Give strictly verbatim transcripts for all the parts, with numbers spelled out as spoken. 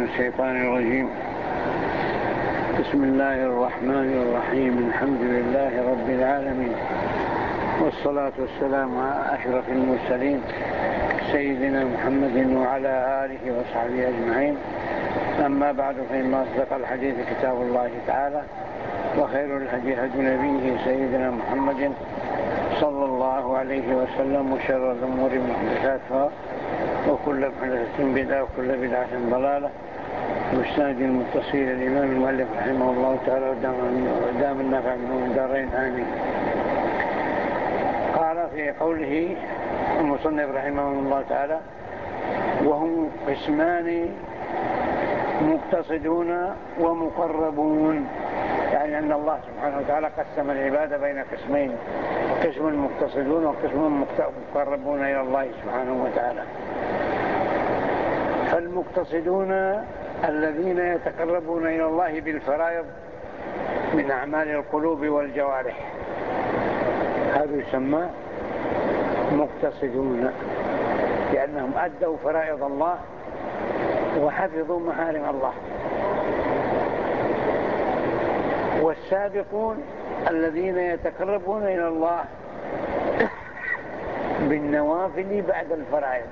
الشيطان الرجيم. بسم الله الرحمن الرحيم. الحمد لله رب العالمين، والصلاة والسلام على أشرف المرسلين سيدنا محمد وعلى آله وصحبه أجمعين. أما بعد، فإن أصدق الحديث كتاب الله تعالى، وخير الهدي هدي نبيه سيدنا محمد صلى الله عليه وسلم، وشر الأمور محدثاتها، وكل محدثة بدعة، وكل بدعة ضلالة. مستند المتصل الإمام المؤلف رحمه الله تعالى ودام النفع منه من دارين آمين. قال في قوله المصنف رحمه الله تعالى: وهم قسمان مقتصدون ومقربون، يعني أن الله سبحانه وتعالى قسم العبادة بين قسمين: قسم مقتصدون وقسم مقربون إلى الله سبحانه وتعالى. فالمقتصدون الذين يتقربون إلى الله بالفرائض من أعمال القلوب والجوارح، هذا يسمى مقتصدون، لأنهم أدوا فرائض الله وحفظوا محارم الله. والسابقون الذين يتقربون إلى الله بالنوافل بعد الفرائض،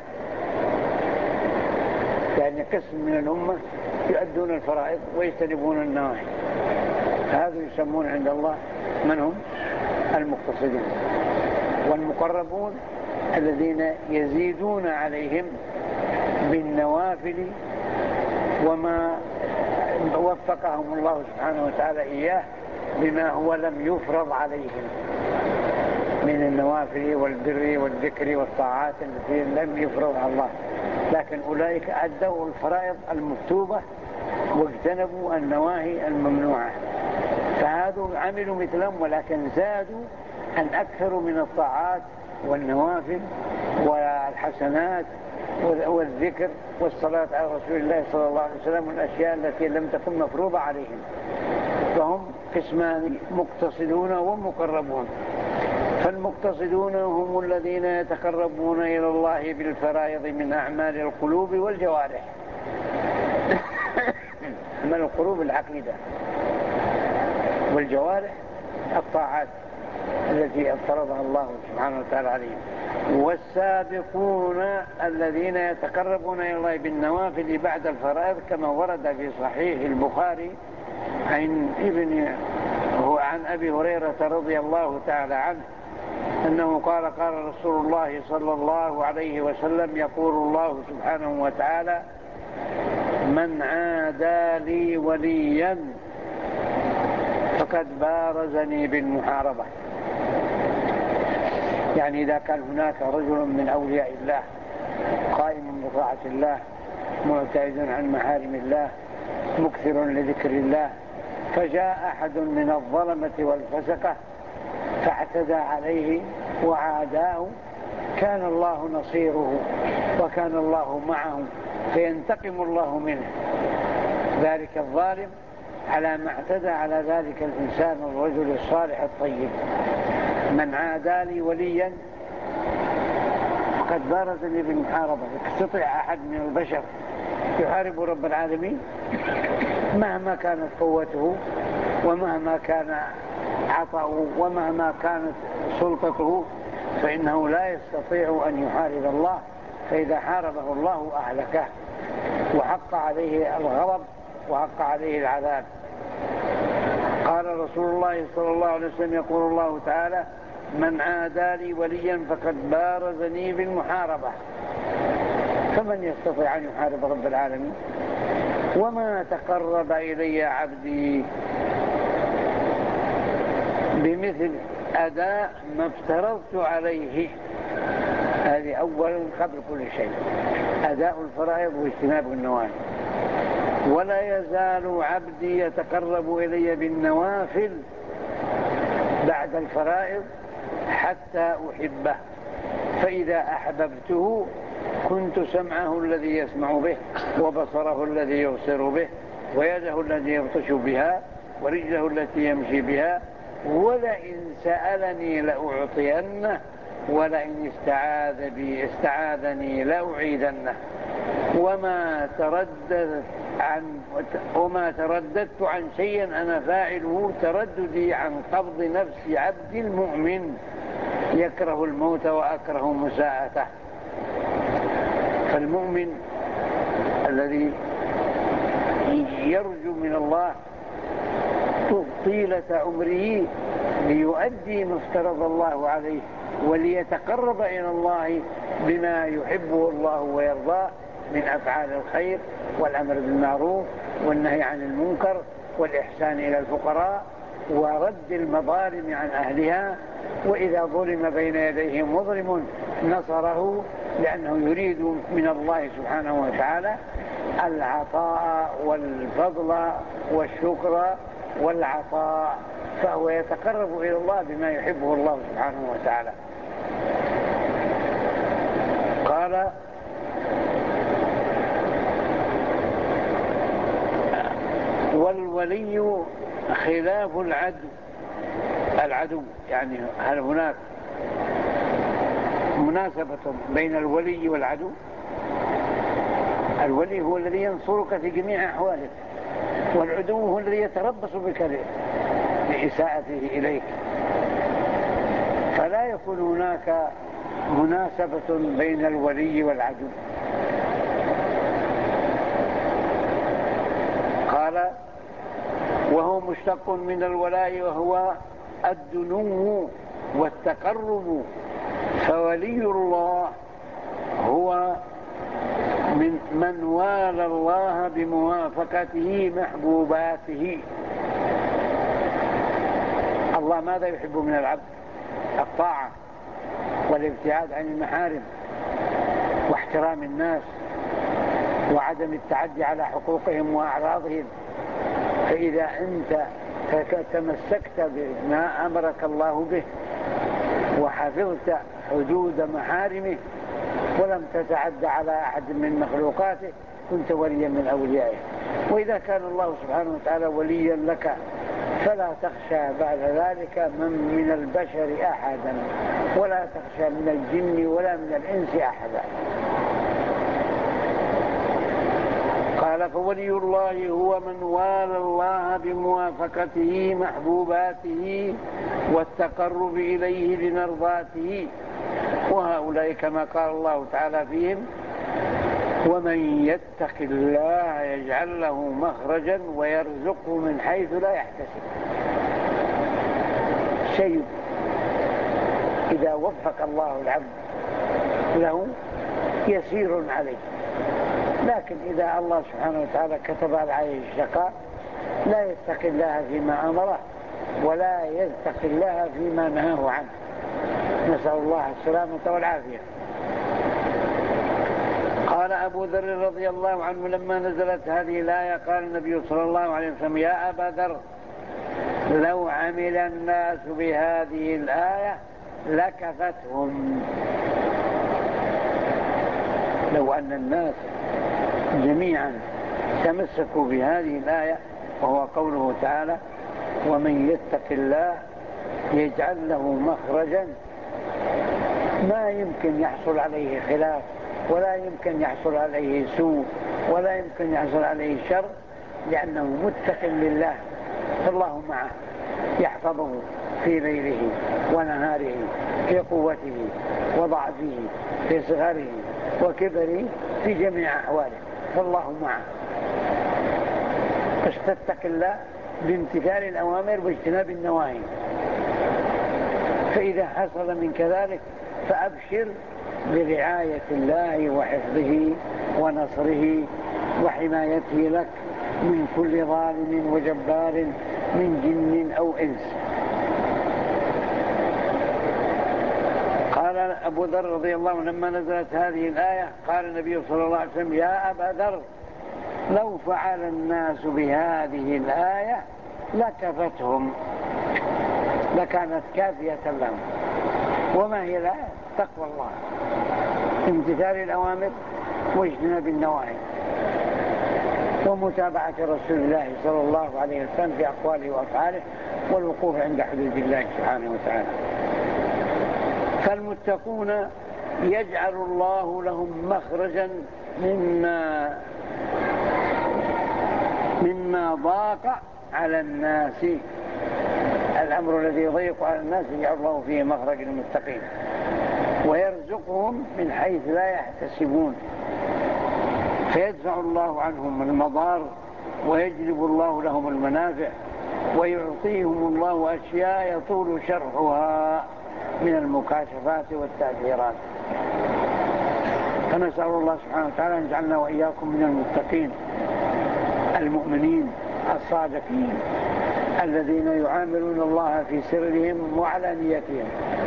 يعني قسم من الأمة يؤدون الفرائض ويجتنبون النواهي، هذا يسمون عند الله من هم؟ المقتصدون. والمقربون الذين يزيدون عليهم بالنوافل وما وفقهم الله سبحانه وتعالى إياه بما هو لم يفرض عليهم من النوافل والبر والذكر والطاعات التي لم يفرض على الله، لكن أولئك أدوا الفرائض المكتوبة واجتنبوا النواهي الممنوعة، فهذا عملوا مثلهم، ولكن زادوا أن أكثروا من الطاعات والنوافل والحسنات والذكر والصلاة على رسول الله صلى الله عليه وسلم، والأشياء التي لم تكن مفروضة عليهم. فهم قسمان: مقتصدون ومقربون. فالمقتصدون هم الذين يتقربون إلى الله بالفرائض من أعمال القلوب والجوارح. أعمال القلوب العقيدة، والجوارح الطاعات التي فرضها الله سبحانه وتعالى عليهم. والسابقون الذين يتقربون إلى الله بالنوافل بعد الفرائض، كما ورد في صحيح البخاري عن ابن عن أبي هريرة رضي الله تعالى عنه أنه قال: قال رسول الله صلى الله عليه وسلم: يقول الله سبحانه وتعالى: من عادى لي وليا فقد بارزني بالمحاربة. يعني إذا كان هناك رجل من أولياء الله قائم بطاعة الله، معتاد عن محارم الله، مكثر لذكر الله، فجاء أحد من الظلمة والفسقة فاعتدى عليه وعاداه، كان الله نصيره وكان الله معه، فينتقم الله منه ذلك الظالم على ما اعتدى على ذلك الإنسان الرجل الصالح الطيب. من عادى لي وليا فقد بارزني بالمحاربة. يستطيع أحد من البشر يحارب رب العالمين مهما كانت قوته ومهما كان عطاؤه ومهما كانت سلطته، فإنه لا يستطيع أن يحارب الله، فإذا حاربه الله أهلكه وحق عليه الغضب وحق عليه العذاب. قال رسول الله صلى الله عليه وسلم: يقول الله تعالى: من عادى لي وليا فقد بارزني بالمحاربة. فمن يستطيع أن يحارب رب العالمين؟ وما تقرب إلي عبدي بمثل أداء ما افترضت عليه. هذه أولا قبل كل شيء، أداء الفرائض واجتناب النواهي. ولا يزال عبدي يتقرب إلي بالنوافل بعد الفرائض حتى أحبه، فإذا أحببته كنت سمعه الذي يسمع به، وبصره الذي يبصر به، ويده التي يبطش بها، ورجله التي يمشي بها. ولئن سألني لأعطينه، ولئن استعاذ بي استعاذني لأعيذنه. وما ترددت عن وما ترددت عن شيء أنا فاعله ترددي عن قبض نفس عبد المؤمن يكره الموت وأكره مساءته. فالمؤمن الذي يرجو من الله طيلة عمره ليؤدي ما افترض الله عليه وليتقرب إلى الله بما يحبه الله ويرضاه من أفعال الخير والأمر بالمعروف والنهي عن المنكر والإحسان إلى الفقراء ورد المظالم عن أهلها، وإذا ظلم بين يديه مظلم نصره، لأنه يريد من الله سبحانه وتعالى العطاء والفضل والشكر والعطاء، فهو يتقرب إلى الله بما يحبه الله سبحانه وتعالى. قال والولي خلاف العدو. العدو يعني هل هناك مناسبة بين الولي والعدو؟ الولي هو الذي ينصرك في جميع أحوالك، والعدو هو الذي يتربص بك لإساءته إليك، فلا يكون هناك مناسبة بين الولي والعدو. قال وهو مشتق من الولاء وهو الدنو والتقرب، فولي الله هو من من والى الله بموافقته محبوباته. الله ماذا يحب من العبد؟ الطاعة والابتعاد عن المحارم واحترام الناس وعدم التعدي على حقوقهم وأعراضهم. فإذا أنت تمسكت بما أمرك الله به وحفظت حدود محارمه ولم تتعدى على أحد من مخلوقاته كنت وليا من أوليائه. وإذا كان الله سبحانه وتعالى وليا لك فلا تخشى بعد ذلك من, من البشر أحدا، ولا تخشى من الجن ولا من الإنس أحدا. قال فولي الله هو من والى الله بموافقته محبوباته والتقرب إليه بمرضاته. وهؤلاء كما قال الله تعالى فيهم ومن يتق الله يجعل له مخرجا ويرزقه من حيث لا يحتسب. شيء إذا وفق الله العبد له يسير عليه، لكن إذا الله سبحانه وتعالى كتب عليه الشقاء لا يتقي الله فيما أمره ولا يتقي الله فيما نهاه عنه. نسأل الله السلامة والعافية. قال أبو ذر رضي الله عنه لما نزلت هذه الآية قال النبي صلى الله عليه وسلم يا أبا ذر لو عمل الناس بهذه الآية لكفتهم. لو أن الناس جميعا تمسكوا بهذه الآية، وهو قوله تعالى ومن يتق الله يجعل له مخرجا، ما يمكن يحصل عليه خلاف ولا يمكن يحصل عليه سوء ولا يمكن يحصل عليه شر، لأنه متق لله، فالله معه يحفظه في ليله ونهاره، في قوته وضعفه، في صغره وكبره، في جميع أحواله، فالله معه. فاستتق الله بامتثال الأوامر واجتناب النواهي. فإذا حصل من كذلك فأبشر برعاية الله وحفظه ونصره وحمايته لك من كل ظالم وجبار من جن أو إنس. قال أبو ذر رضي الله عنه لما نزلت هذه الآية قال النبي صلى الله عليه وسلم يا أبا ذر لو فعل الناس بهذه الآية لكفتهم، لكانت كافية لهم. وما هي الآية؟ تقوى الله، امتثال الأوامر واجتناب النواهي ومتابعة رسول الله صلى الله عليه وسلم في أقواله وأفعاله والوقوف عند حدود الله سبحانه وتعالى. فالمتقون يجعل الله لهم مخرجا مما مما ضاق على الناس. الأمر الذي يضيق على الناس يجعل الله فيه مخرج للمتقين، ويرزقهم من حيث لا يحتسبون، فيدفع الله عنهم المضار ويجلب الله لهم المنافع، ويعطيهم الله أشياء يطول شرحها من المكاشفات والتأثيرات. فنسأل الله سبحانه وتعالى أن يجعلنا وإياكم من المتقين المؤمنين الصادقين الذين يعاملون الله في سرهم وعلانيتهم،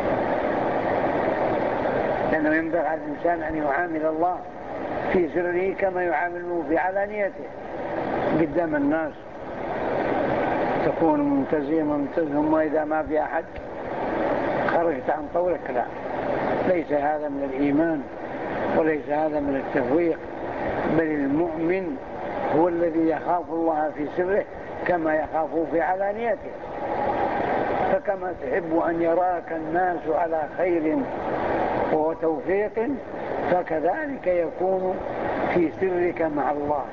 لأنه ينبغي على الإنسان أن يعامل الله في سره كما يعامله في علانيته قدام الناس، تكون ممتزما ممتزهم، وإذا ما في أحد خرجت عن طورك. لا، ليس هذا من الإيمان وليس هذا من التفويق، بل المؤمن هو الذي يخاف الله في سره كما يخافه في علانيته. فكما تحب أن يراك الناس على خير وتوفيق، فكذلك يكون في سرك مع الله،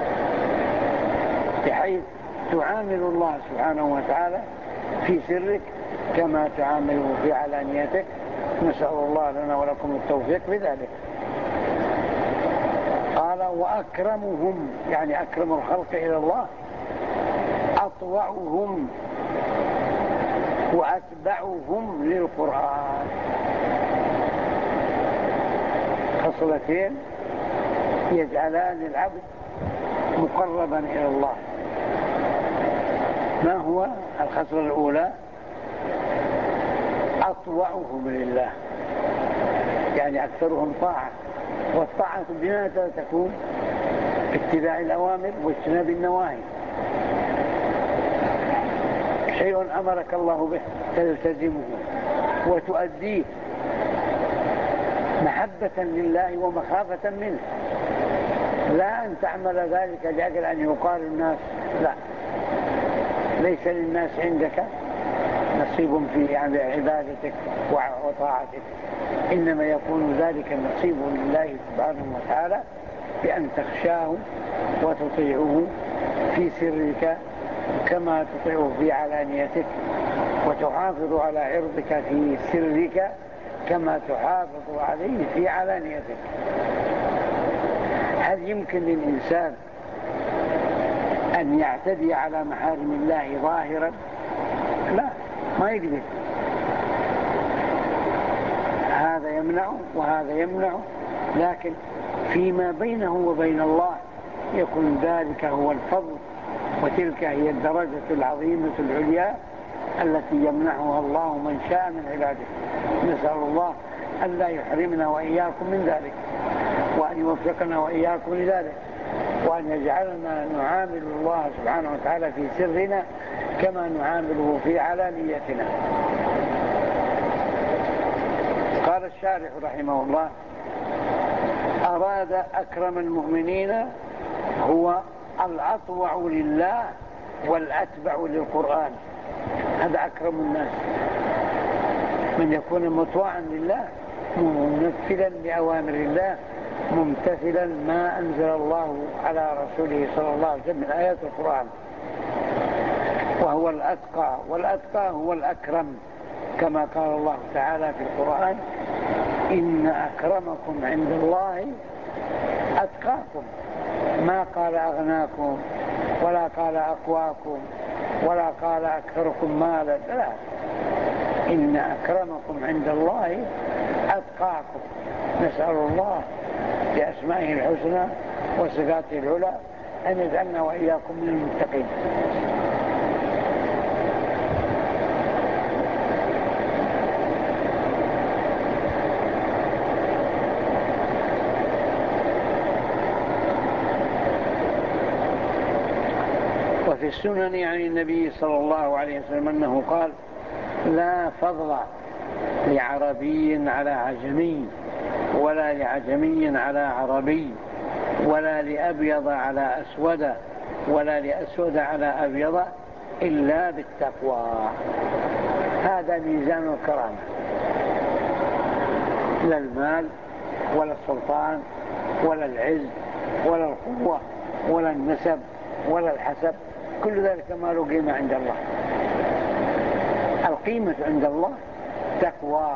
بحيث تعامل الله سبحانه وتعالى في سرك كما تعامله في علانيتك. نسأل الله لنا ولكم التوفيق بذلك. قال وأكرمهم، يعني أكرم الخلق إلى الله أطوعهم وأتبعهم للقرآن. خصلتين يجعلان العبد مقربا إلى الله. ما هو الخصلة الأولى؟ أطوعهم لله، يعني أكثرهم طاعة، والطاعة بماذا تكون؟ اتباع الأوامر واجتناب النواهي. شيء أمرك الله به تلتزمه وتؤديه محبة لله ومخافة منه، لا أن تعمل ذلك لأجل أن يقال الناس، لا، ليس للناس عندك نصيب في عبادتك وطاعتك، إنما يكون ذلك نصيب لله سبحانه وتعالى بأن تخشاه وتطيعه في سرك كما تطيعه في علانيتك، وتحافظ على عرضك في سرك كما تحافظ عليه في علانيتك. هل يمكن للإنسان أن يعتدي على محارم الله ظاهرا؟ لا، ما يقدر. هذا يمنع وهذا يمنع، لكن فيما بينه وبين الله يكون ذلك هو الفضل، وتلك هي الدرجة العظيمة العليا التي يمنحها الله من شاء من عباده. نسأل الله أن لا يحرمنا وإياكم من ذلك، وأن يوفقنا وإياكم لذلك، وأن يجعلنا نعامل الله سبحانه وتعالى في سرنا كما نعامله في علانيتنا. قال الشارح رحمه الله: أراد أكرم المؤمنين هو الأطوع لله والأتبع للقرآن. هذا أكرم الناس، من يكون مطوعا لله ممثلا لأوامر الله، ممتثلا ما أنزل الله على رسوله صلى الله عليه وسلم من آيات القرآن، وهو الأتقى، والأتقى هو الأكرم، كما قال الله تعالى في القرآن: إن أكرمكم عند الله أتقاكم. ما قال أغناكم ولا قال أقواكم ولا قال أكثركم مالا، لا، إن أكرمكم عند الله أتقاكم. نسأل الله بأسمائه الحسنى وصفاته العلى أن يجعلنا وإياكم من المتقين. وفي السنن عن النبي صلى الله عليه وسلم أنه قال: لا فضل لعربي على عجمي، ولا لعجمي على عربي، ولا لأبيض على أسود، ولا لأسود على أبيض، إلا بالتقوى. هذا ميزان الكرامة، لا المال ولا السلطان ولا العز ولا القوة ولا النسب ولا الحسب، كل ذلك ما له قيمة عند الله. القيمة عند الله تقواه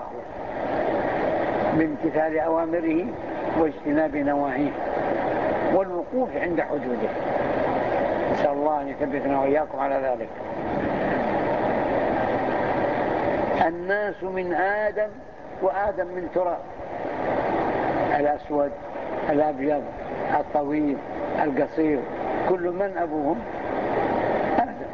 بامتثال أوامره واجتناب نواهيه والوقوف عند حدوده. نسأل الله أن يثبتنا وإياكم على ذلك. الناس من آدم، وآدم من تراب، الأسود الأبيض الطويل القصير، كل من أبوهم آدم.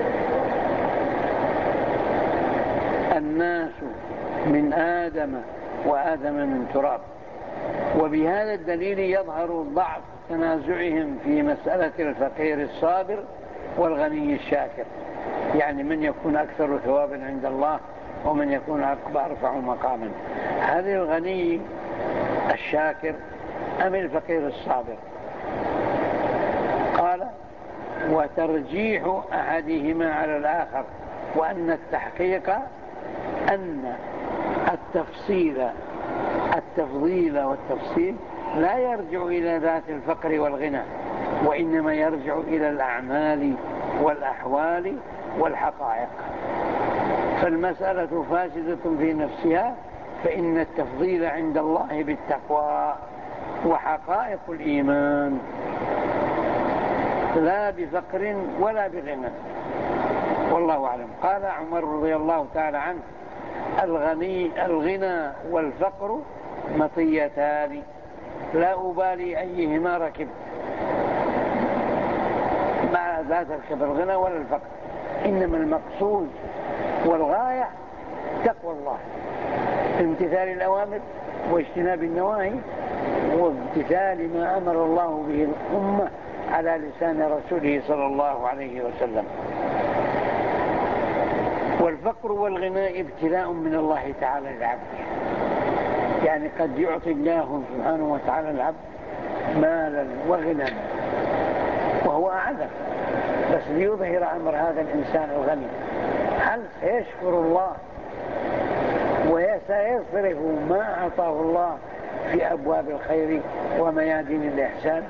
الناس من آدم وآدم من تراب. وبهذا الدليل يظهر ضعف تنازعهم في مسألة الفقير الصابر والغني الشاكر، يعني من يكون أكثر ثوابا عند الله ومن يكون أرفع مقاما، هل الغني الشاكر أم الفقير الصابر؟ قال: وترجيح أحدهما على الآخر، وأن التحقيق أن التفصيل التفضيل والتفصيل لا يرجع إلى ذات الفقر والغنى، وإنما يرجع إلى الأعمال والأحوال والحقائق. فالمسألة فاسدة في نفسها، فإن التفضيل عند الله بالتقوى وحقائق الإيمان، لا بفقر ولا بغنى، والله أعلم. قال عمر رضي الله تعالى عنه: الغني الغنى والفقر مطيتان لا أبالي أيهما ركب. مع لا تركب الغنى ولا الفقر، إنما المقصود والغاية تقوى الله، امتثال الأوامر واجتناب النواهي وامتثال ما أمر الله به الأمة على لسان رسوله صلى الله عليه وسلم. والفقر والغنى ابتلاء من الله تعالى للعبد، يعني قد يعطي الله سبحانه وتعالى العبد مالا وغنى وهو أعلم، بس ليظهر أمر هذا الإنسان الغني، هل سيشكر الله وسيصرف ما أعطاه الله في أبواب الخير وميادين الإحسان،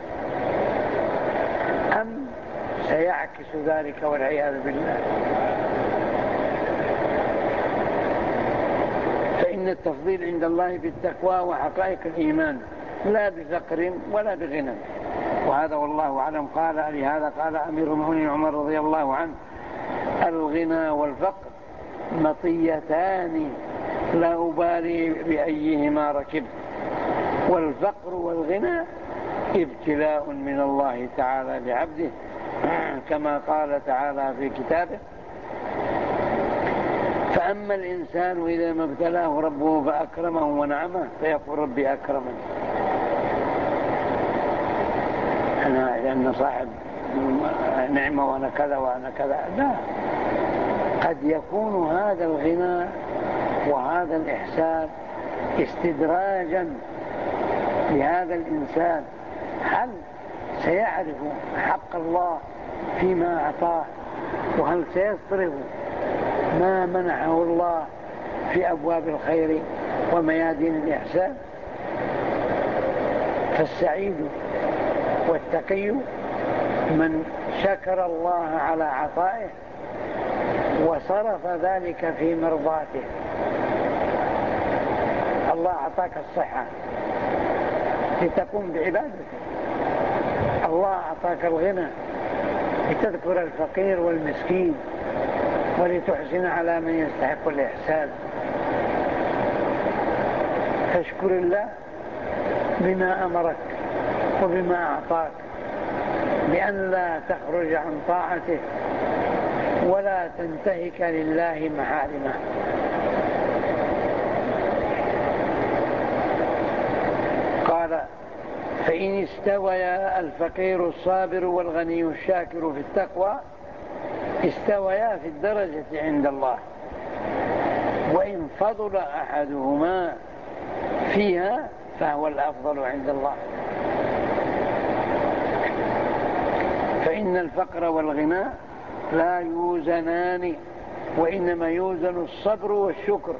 أم سيعكس ذلك والعياذ بالله؟ فإن التفضيل عند الله بالتقوى وحقائق الإيمان، لا بفقر ولا بغنى، وهذا والله أعلم. قال لهذا قال أمير المؤمنين عمر رضي الله عنه: الغنى والفقر مطيتان لا أبالي بأيهما ركب. والفقر والغنى ابتلاء من الله تعالى لعبده، كما قال تعالى في كتابه: فأما الإنسان إذا ما ابتلاه ربه فأكرمه ونعمه فيقول ربي أكرمن. أنا لأن صاحب نعمة وأنا كذا وأنا كذا، لا، قد يكون هذا الغنى وهذا الإحسان استدراجا لهذا الإنسان، هل سيعرف حق الله فيما أعطاه، وهل سيصرف ما منحه الله في أبواب الخير وميادين الإحسان؟ فالسعيد والتقي من شكر الله على عطائه وصرف ذلك في مرضاته. الله أعطاك الصحة لتقوم بعبادته، الله أعطاك الغنى لتذكر الفقير والمسكين ولتحسن على من يستحق الإحسان. فاشكر الله بما أمرك وبما أعطاك، بأن لا تخرج عن طاعته ولا تنتهك لله محارمه. قال: فإن استويا الفقير الصابر والغني الشاكر في التقوى استويا في الدرجة عند الله، وإن فضل أحدهما فيها فهو الأفضل عند الله. فإن الفقر والغنى لا يوزنان، وإنما يوزن الصبر والشكر.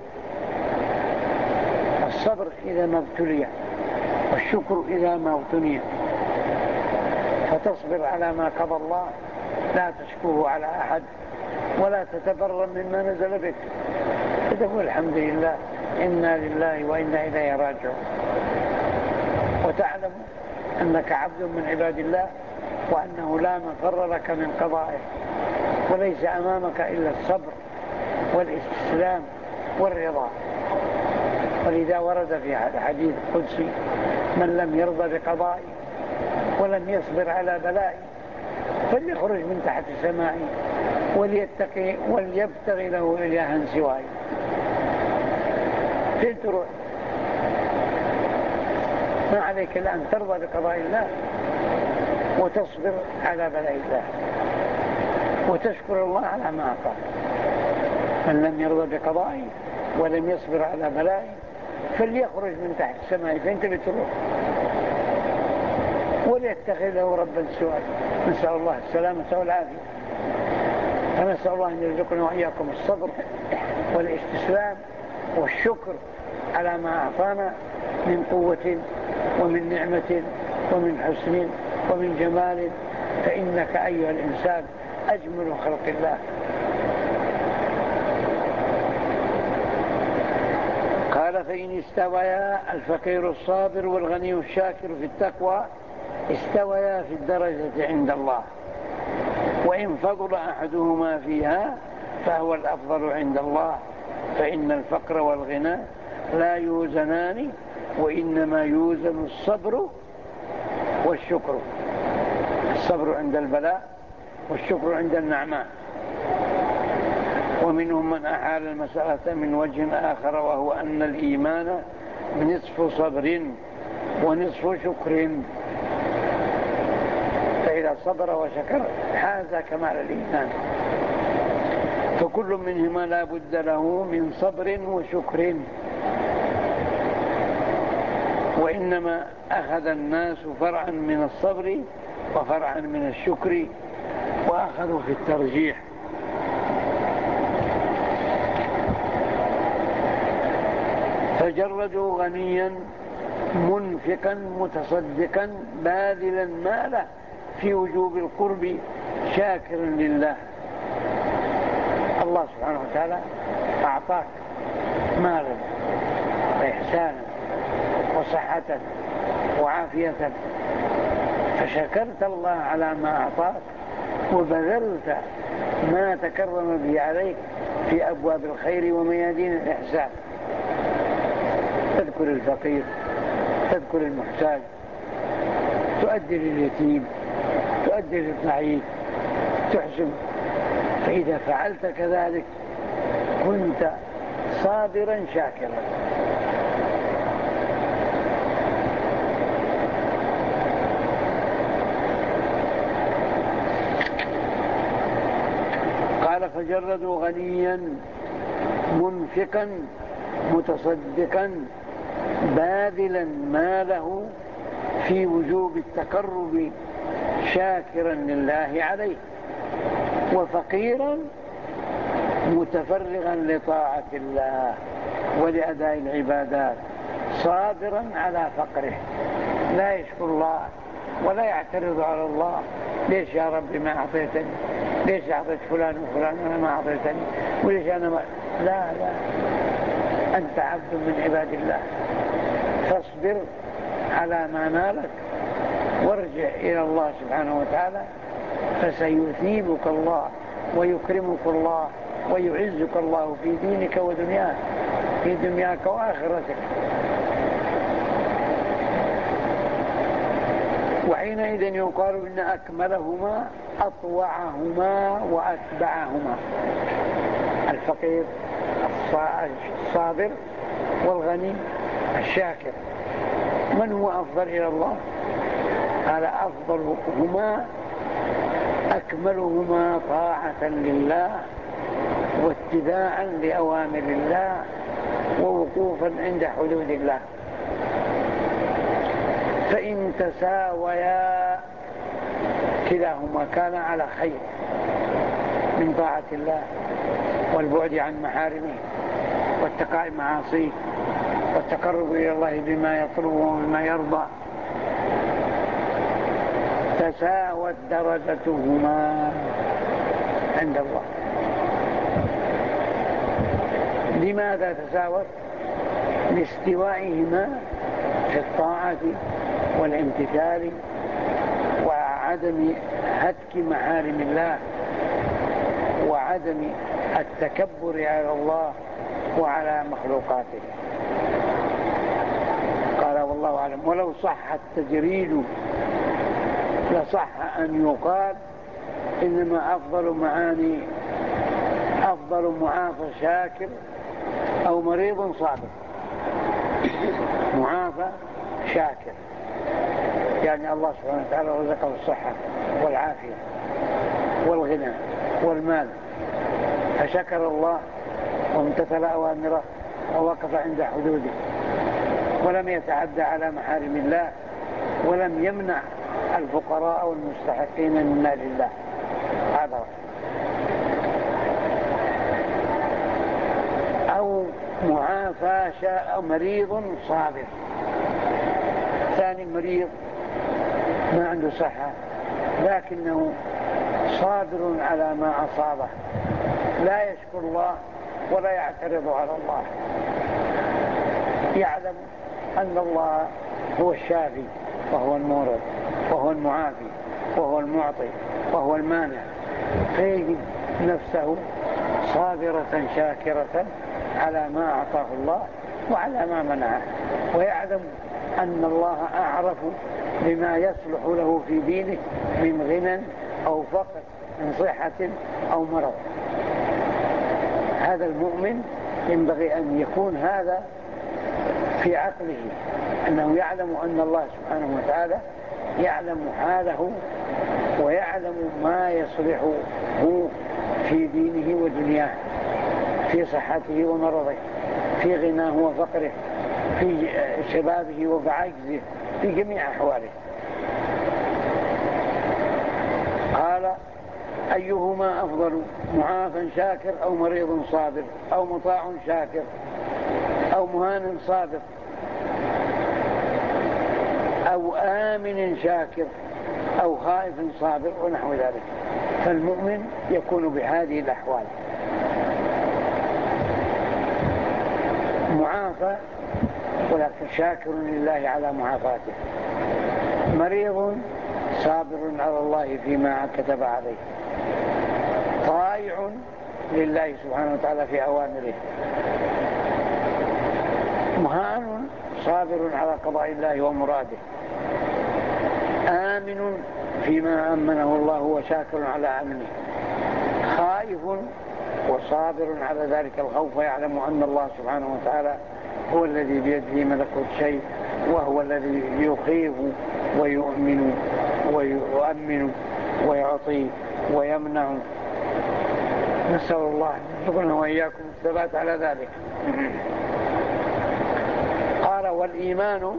الصبر إذا ما ابتلي، والشكر إذا ما ابتلي. وتصبر على ما قضى الله، لا تشكوه على أحد ولا تتبرم مما نزل بك، وتقول الحمد لله إنا لله وإنا إليه راجعون، وتعلم أنك عبد من عباد الله، وأنه لا مفر لك من قضائه، وليس أمامك إلا الصبر والاستسلام والرضا. ولذا ورد في هذا الحديث القدسي: من لم يرضى بقضائي ولم يصبر على بلائي فليخرج من تحت سمائي وليتقي وليبتغي له إلها سواي. فين تروح؟ ما عليك إلا أن ترضى بقضاء الله وتصبر على بلاء الله وتشكر الله على ما أعطاك. من لم يرضى بقضائي ولم يصبر على بلائي فليخرج من تحت السماء. فين بتروح؟ وليتخذ له ربا سواء. نسأل الله السلامة والعافية. فنسأل الله أن يرزقنا وإياكم الصبر والاستسلام والشكر على ما أعطانا من قوة ومن نعمة ومن حسن ومن جمال، فإنك أيها الإنسان أجمل خلق الله. قال: فإن استويا الفقير الصابر والغني الشاكر في التقوى استويا في الدرجة عند الله، وإن فضل أحدهما فيها فهو الأفضل عند الله، فإن الفقر والغنى لا يوزنان، وإنما يوزن الصبر والشكر. الصبر عند البلاء والشكر عند النعماء. ومنهم من أحال المسألة من وجه آخر، وهو أن الإيمان نصف صبر ونصف شكر، فإذا صبر وشكر حاز كمال الإيمان. فكل منهما لا بد له من صبر وشكر، وإنما أخذ الناس فرعا من الصبر وفرعا من الشكر، وأخذوا في الترجيح. فجردوا غنيا منفقا متصدقا باذلا ماله في وجوب القرب شاكرا لله. الله سبحانه وتعالى أعطاك مالا وإحسانا وصحة وعافية، فشكرت الله على ما أعطاك وبذلت ما تكرم به عليك في أبواب الخير وميادين الإحسان. تذكر الفقير، تذكر المحتاج، تؤدي لليتيم، تؤدي للضعيف، تحسن. فإذا فعلت كذلك كنت صابرا شاكرا. قال: فجردوا غنيا منفقا متصدقا باذلا ماله في وجوب التقرب شاكرا لله عليه، وفقيرا متفرغا لطاعة الله ولأداء العبادات، صابرا على فقره، لا يشكر الله ولا يعترض على الله: ليش يا ربي ما أعطيتني؟ ليش أعطيت فلان وفلان وأنا ما أعطيتني؟ وليش أنا ما... لا لا، أنت عبد من عباد الله، فاصبر على ما نالك وارجع إلى الله سبحانه وتعالى، فسيثيبك الله ويكرمك الله ويعزك الله في دينك ودنياك، في دنياك وآخرتك. وحينئذ يقال إن أكملهما أطوعهما وأتبعهما، الفقير الصابر والغني الشاكر. من هو أفضل إلى الله؟ قال: أفضلهما أكملهما طاعة لله واتباعا لأوامر الله ووقوفا عند حدود الله. فإن تساويا كلاهما كان على خير من طاعة الله والبعد عن محارمه واتقاء معاصيه والتقرب إلى الله بما يطلبه وبما يرضى. تساوت درجتهما عند الله. لماذا تساوت؟ لاستوائهما في الطاعة والامتثال وعدم هتك محارم الله وعدم التكبر على الله وعلى مخلوقاته. قال والله أعلم. ولو صح التجريد لصح أن يقال إنما أفضل معاني أفضل معافى شاكر أو مريض صابر. معافى شاكر يعني الله سبحانه وتعالى رزقه الصحة والعافية والغنى والمال فشكر الله وامتثل أوامره ووقف عند حدوده ولم يتعدى على محارم الله ولم يمنع الفقراء والمستحقين من مال الله. هذا أو معافى شاء مريض صابر. ثاني مريض ما عنده صحة لكنه صابر على ما أصابه لا يشكر الله ولا يعترض على الله، يعلم أن الله هو الشافي وهو المورد وهو المعافي وهو المعطي وهو المانع، فيجد نفسه صابرة شاكرة على ما أعطاه الله وعلى ما منعه، ويعلم أن الله أعرف بما يصلح له في دينه من غنى أو فقر، من صحة أو مرض. هذا المؤمن ينبغي أن يكون هذا في عقله، أنه يعلم أن الله سبحانه وتعالى يعلم حاله ويعلم ما يصلحه في دينه ودنياه، في صحته ومرضه، في غناه وفقره، في شبابه وعجزه، في جميع أحواله. قال أيهما أفضل، معافى شاكر أو مريض صابر أو مطاع شاكر أو مهان صابر أو آمن شاكر أو خائف صابر ونحو ذلك. فالمؤمن يكون بهذه الأحوال، معافى ولكن شاكر لله على معافاته، مريض صابر على الله فيما كتب عليه، طائع لله سبحانه وتعالى في أوامره، مهان صابر على قضاء الله ومراده، آمن فيما أمنه الله وشاكر على أمنه، خائف وصابر على ذلك الخوف ويعلم أن الله سبحانه وتعالى هو الذي بيده ملكوت شيء وهو الذي يخيف ويؤمن ويؤمن ويعطي ويمنع. نسأل الله أن يرزقنا وإياكم الثبات على ذلك. قال والإيمان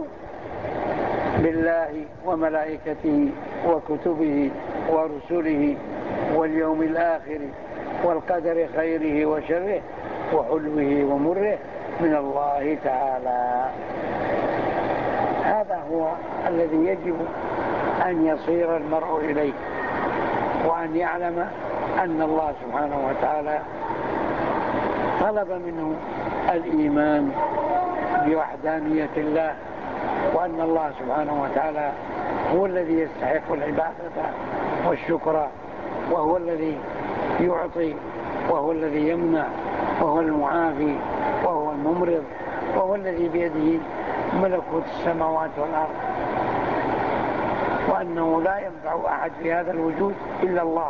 بالله وملائكته وكتبه ورسله واليوم الآخر والقدر خيره وشره وحلوه ومره من الله تعالى. هذا هو الذي يجب أن يصير المرء إليه، وأن يعلم أن الله سبحانه وتعالى طلب منه الإيمان بوحدانية الله، وأن الله سبحانه وتعالى هو الذي يستحق العبادة والشكر، وهو الذي يعطي وهو الذي يمنع وهو المعافي وهو الممرض وهو الذي بيده ملكوت السماوات والأرض، وأنه لا ينفع أحد في هذا الوجود إلا الله.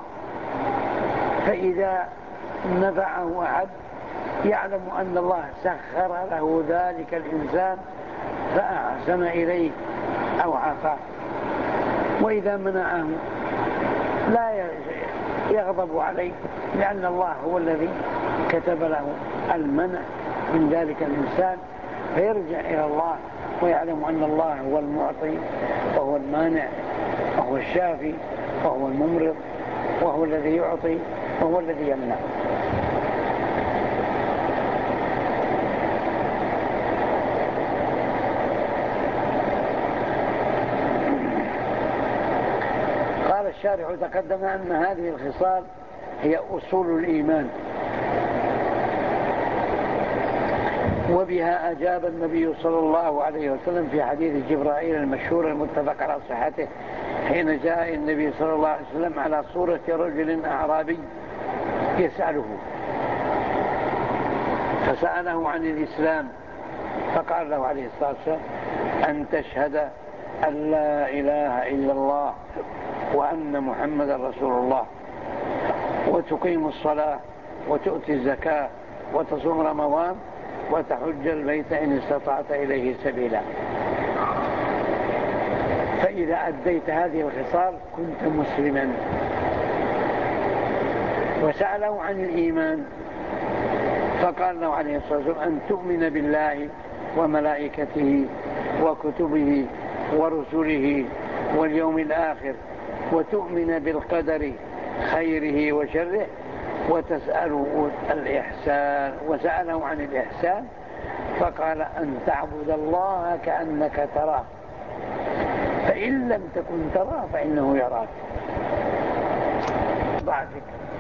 فإذا نفعه أحد يعلم أن الله سخر له ذلك الإنسان فأحسن إليه أو عافاه، وإذا منعه لا يغضب عليه، لأن الله هو الذي كتب له المنع من ذلك الإنسان، فيرجع إلى الله ويعلم أن الله هو المعطي وهو المانع وهو الشافي وهو الممرض وهو الذي يعطي وهو الذي يمنع. الشارح تقدم أن هذه الخصال هي أصول الإيمان، وبها أجاب النبي صلى الله عليه وسلم في حديث جبرائيل المشهور المتفق على صحته حين جاء النبي صلى الله عليه وسلم على صورة رجل أعرابي يسأله، فسأله عن الإسلام، فقال له عليه الصلاة والسلام: أن تشهد أن لا إله إلا الله وأن محمد رسول الله، وتقيم الصلاة، وتؤتي الزكاة، وتصوم رمضان، وتحج البيت إن استطعت إليه سبيلا. فإذا أديت هذه الخصال كنت مسلما. وسأله عن الإيمان فقال له عليه الصلاة والسلام: أن تؤمن بالله وملائكته وكتبه ورسله واليوم الآخر، وتؤمن بالقدر خيره وشره، وتسأله الإحسان. وسأله عن الإحسان فقال: أن تعبد الله كأنك تراه، فإن لم تكن تراه فإنه يراك. ضع فكرة